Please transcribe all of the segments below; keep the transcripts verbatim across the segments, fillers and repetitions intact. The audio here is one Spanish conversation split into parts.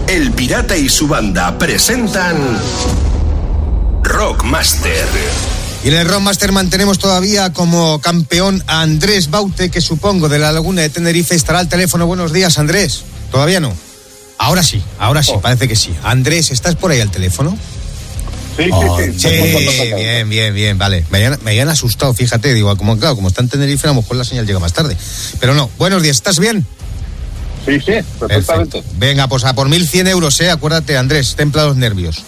El Pirata y su banda presentan Rockmaster. Y en el Rockmaster mantenemos todavía como campeón a Andrés Baute, que supongo de la Laguna de Tenerife estará al teléfono. Buenos días, Andrés. ¿Todavía no? Ahora sí, ahora sí, oh. parece que sí. Andrés, ¿estás por ahí al teléfono? Sí, oh, sí, sí. Sí, bien, bien, bien, vale. Me habían, me habían asustado, fíjate, digo, como, claro, como está en Tenerife, a lo mejor la señal llega más tarde. Pero no, buenos días, ¿estás bien? Sí, sí, perfectamente. Perfecto. Venga, pues a por mil cien euros, eh, acuérdate, Andrés, templa los nervios.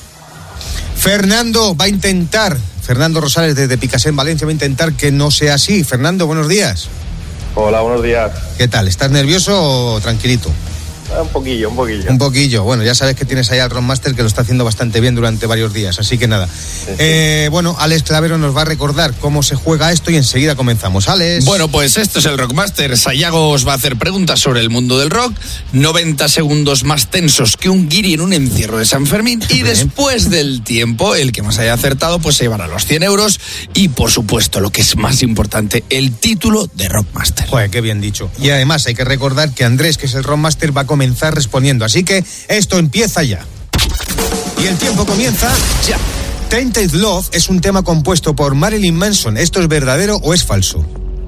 Fernando va a intentar, Fernando Rosales desde Picassent, Valencia, va a intentar que no sea así. Fernando, buenos días. Hola, buenos días. ¿Qué tal? ¿Estás nervioso o tranquilito? Un poquillo, un poquillo. Un poquillo. Bueno, ya sabes que tienes ahí al Rockmaster que lo está haciendo bastante bien durante varios días, así que nada. Sí, sí. Eh, bueno, Alex Clavero nos va a recordar cómo se juega esto y enseguida comenzamos. Alex. Bueno, pues esto es el Rockmaster. Sayago os va a hacer preguntas sobre el mundo del rock. noventa segundos más tensos que un guiri en un encierro de San Fermín. Y después del tiempo, el que más haya acertado, pues se llevará los cien euros. Y por supuesto, lo que es más importante, el título de Rockmaster. Joder, qué bien dicho. Y además hay que recordar que Andrés, que es el Rockmaster, va a comenzar respondiendo, así que esto empieza ya. Y el tiempo comienza ya. Tainted Love es un tema compuesto por Marilyn Manson. ¿Esto es verdadero o es falso?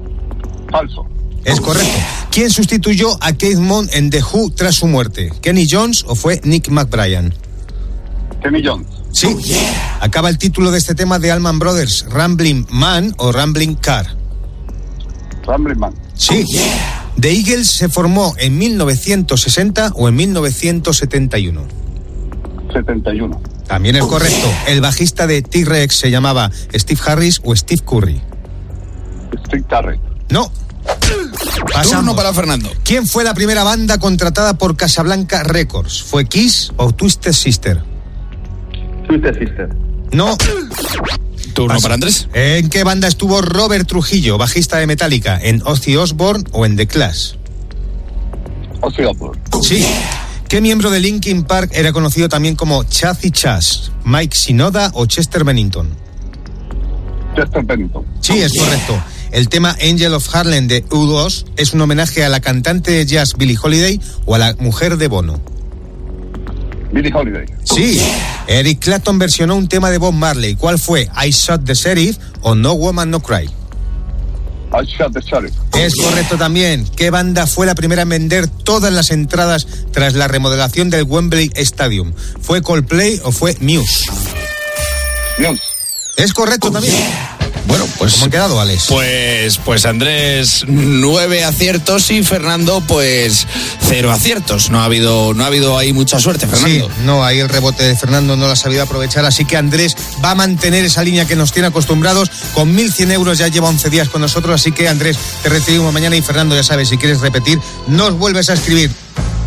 Falso. Es correcto. ¿Quién sustituyó a Keith Moon en The Who tras su muerte? ¿Kenny Jones o fue Nick McBrien? Kenny Jones. Sí. Oh, yeah. Acaba el título de este tema de Allman Brothers, Rambling Man o Rambling Car. Rambling Man. Sí. Oh, yeah. The Eagles se formó en mil novecientos sesenta o en mil novecientos setenta y uno. setenta y uno. También es correcto. El bajista de T-Rex se llamaba Steve Harris o Steve Curry. Steve Harris. No. Pasamos. Turno para Fernando. ¿Quién fue la primera banda contratada por Casablanca Records? ¿Fue Kiss o Twisted Sister? Twisted Sister. No. Turno Paso. Para Andrés. ¿En qué banda estuvo Robert Trujillo, bajista de Metallica? ¿En Ozzy Osbourne o en The Clash? Ozzy Osbourne. Sí. ¿Qué miembro de Linkin Park era conocido también como Chaz y Chaz? ¿Mike Shinoda o Chester Bennington? Chester Bennington. Sí, es correcto. El tema Angel of Harlem de U dos es un homenaje a la cantante de jazz Billie Holiday o a la mujer de Bono. Billie Holiday. Sí. Eric Clapton versionó un tema de Bob Marley. ¿Cuál fue? I Shot the Sheriff o No Woman No Cry. I Shot the Sheriff. Es correcto también. ¿Qué banda fue la primera en vender todas las entradas tras la remodelación del Wembley Stadium? ¿Fue Coldplay o fue Muse? Muse. Es correcto oh, también. Yeah. Bueno, pues ¿cómo han quedado, Alex? Pues, pues Andrés nueve aciertos y Fernando pues cero aciertos. No ha habido, no ha habido ahí mucha suerte, Fernando. Sí, no, ahí el rebote de Fernando no lo ha sabido aprovechar, así que Andrés va a mantener esa línea que nos tiene acostumbrados. Con mil cien euros ya lleva once días con nosotros, así que Andrés, te recibimos mañana y Fernando, ya sabes, si quieres repetir, nos vuelves a escribir.